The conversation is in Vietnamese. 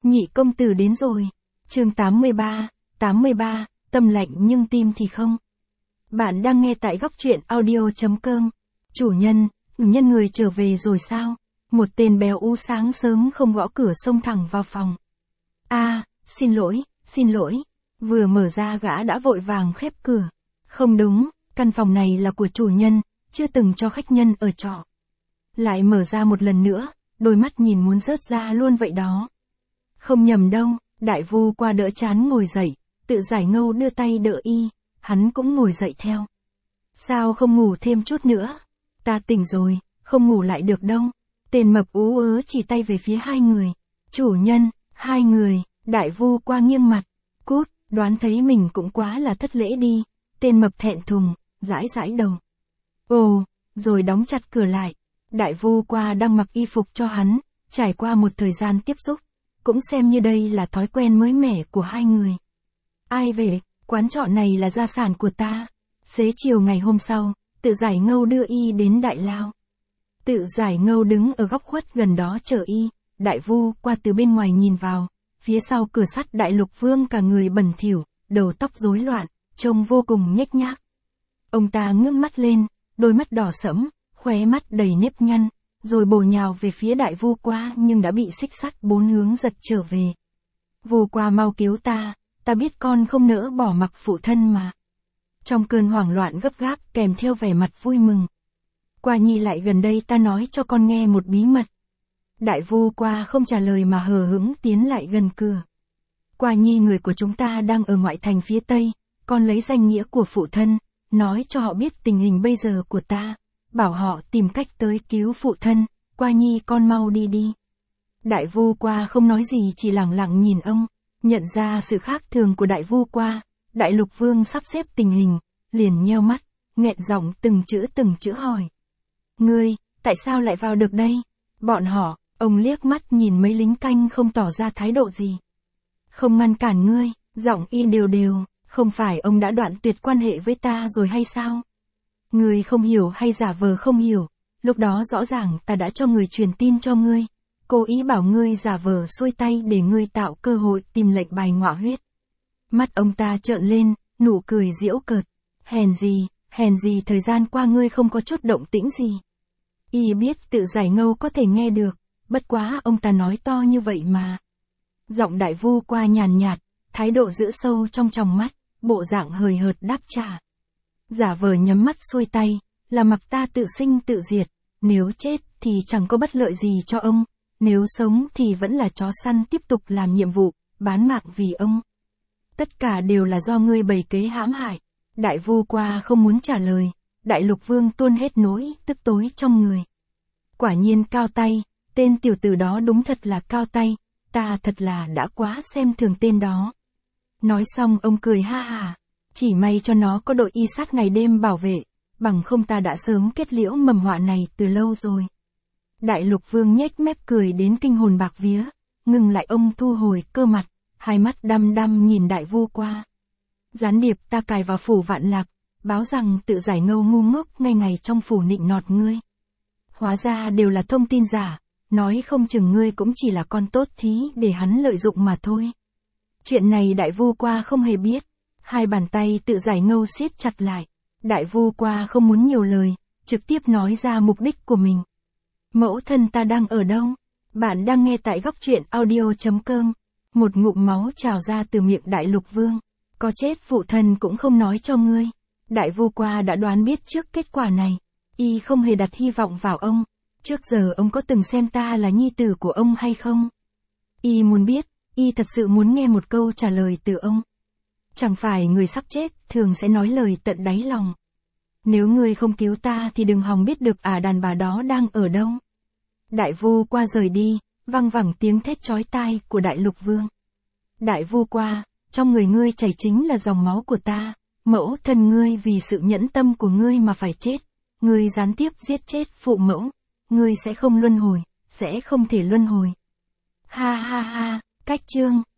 Nhị công tử đến rồi. Chương 83, tâm lạnh nhưng tim thì không. Bạn đang nghe tại góc truyện audio.com. Chủ nhân người trở về rồi sao? Một tên béo ú sáng sớm không gõ cửa xông thẳng vào phòng. Xin lỗi. Vừa mở ra gã đã vội vàng khép cửa. Không đúng, căn phòng này là của chủ nhân, chưa từng cho khách nhân ở trọ. Lại mở ra một lần nữa, đôi mắt nhìn muốn rớt ra luôn vậy đó. Không nhầm đâu, Đại Vu qua đỡ chán ngồi dậy, Tự Giải Ngâu đưa tay đỡ y, hắn cũng ngồi dậy theo. Sao không ngủ thêm chút nữa? Ta tỉnh rồi, không ngủ lại được đâu. Tên mập ú ớ chỉ tay về phía hai người. Chủ nhân, hai người, Đại Vu qua nghiêng mặt. Cút, đoán thấy mình cũng quá là thất lễ đi. Tên mập thẹn thùng, giãi đầu. Ồ, rồi đóng chặt cửa lại. Đại Vu qua đang mặc y phục cho hắn, trải qua một thời gian tiếp xúc. Cũng xem như đây là thói quen mới mẻ của hai người. Ai về, quán trọ này là gia sản của ta. Xế chiều ngày hôm sau, Tự Giải Ngâu đưa y đến Đại Lao. Tự Giải Ngâu đứng ở góc khuất gần đó chờ y. Đại Vu qua từ bên ngoài nhìn vào, phía sau cửa sắt Đại Lục Vương cả người bẩn thỉu, đầu tóc rối loạn, trông vô cùng nhếch nhác. Ông ta ngước mắt lên, đôi mắt đỏ sẫm, khóe mắt đầy nếp nhăn, rồi bổ nhào về phía Đại Vu qua nhưng đã bị xích sắt bốn hướng giật trở về. Vu qua mau cứu ta biết con không nỡ bỏ mặc phụ thân mà. Trong cơn hoảng loạn gấp gáp kèm theo vẻ mặt vui mừng. Qua nhi lại gần đây ta nói cho con nghe một bí mật. Đại Vu qua không trả lời mà hờ hững tiến lại gần cửa. Qua nhi người của chúng ta đang ở ngoại thành phía Tây, con lấy danh nghĩa của phụ thân, nói cho họ biết tình hình bây giờ của ta, bảo họ tìm cách tới cứu phụ thân, Qua nhi con mau đi. Đại Vu qua không nói gì chỉ lẳng lặng nhìn ông, nhận ra sự khác thường của Đại Vu qua, Đại Lục Vương sắp xếp tình hình, liền nheo mắt, nghẹn giọng từng chữ hỏi. Ngươi, tại sao lại vào được đây? Bọn họ, ông liếc mắt nhìn mấy lính canh không tỏ ra thái độ gì. Không ngăn cản ngươi, giọng y đều, không phải ông đã đoạn tuyệt quan hệ với ta rồi hay sao? Ngươi không hiểu hay giả vờ không hiểu, lúc đó rõ ràng ta đã cho người truyền tin cho ngươi, cố ý bảo ngươi giả vờ xuôi tay để ngươi tạo cơ hội tìm lệnh bài ngọa huyết. Mắt ông ta trợn lên, nụ cười giễu cợt. Hèn gì thời gian qua ngươi không có chút động tĩnh gì. Y biết Tự Giải Ngâu có thể nghe được, bất quá ông ta nói to như vậy mà. Giọng Đại Vu qua nhàn nhạt, thái độ giữ sâu trong tròng mắt, bộ dạng hời hợt đáp trả. Giả vờ nhắm mắt xuôi tay, là mặc ta tự sinh tự diệt, nếu chết thì chẳng có bất lợi gì cho ông, nếu sống thì vẫn là chó săn tiếp tục làm nhiệm vụ, bán mạng vì ông. Tất cả đều là do ngươi bày kế hãm hại. Đại Vu qua không muốn trả lời, Đại Lục Vương tuôn hết nỗi tức tối trong người. Quả nhiên cao tay, tên tiểu tử đó đúng thật là cao tay, ta thật là đã quá xem thường tên đó. Nói xong ông cười ha hả, chỉ may cho nó có đội y sát ngày đêm bảo vệ, bằng không ta đã sớm kết liễu mầm họa này từ lâu rồi. Đại Lục Vương nhếch mép cười đến kinh hồn bạc vía, ngừng lại ông thu hồi cơ mặt, hai mắt đăm nhìn Đại Vu qua. Gián điệp ta cài vào phủ Vạn Lạc, báo rằng Tự Giải Ngâu ngu ngốc ngay ngày trong phủ nịnh nọt ngươi. Hóa ra đều là thông tin giả, nói không chừng ngươi cũng chỉ là con tốt thí để hắn lợi dụng mà thôi. Chuyện này Đại Vu qua không hề biết, hai bàn tay Tự Giải Ngâu siết chặt lại. Đại Vu qua không muốn nhiều lời, trực tiếp nói ra mục đích của mình. Mẫu thân ta đang ở đâu? Bạn đang nghe tại góc truyện audio.com. Một ngụm máu trào ra từ miệng Đại Lục Vương. Có chết phụ thân cũng không nói cho ngươi. Đại Vu qua đã đoán biết trước kết quả này. Y không hề đặt hy vọng vào ông. Trước giờ ông có từng xem ta là nhi tử của ông hay không? Y muốn biết, y thật sự muốn nghe một câu trả lời từ ông. Chẳng phải người sắp chết thường sẽ nói lời tận đáy lòng. Nếu ngươi không cứu ta thì đừng hòng biết được đàn bà đó đang ở đâu. Đại Vu qua rời đi, văng vẳng tiếng thét chói tai của Đại Lục Vương. Đại Vu qua, trong người ngươi chảy chính là dòng máu của ta, mẫu thân ngươi vì sự nhẫn tâm của ngươi mà phải chết, ngươi gián tiếp giết chết phụ mẫu, ngươi sẽ không luân hồi, sẽ không thể luân hồi. Ha, cách chương.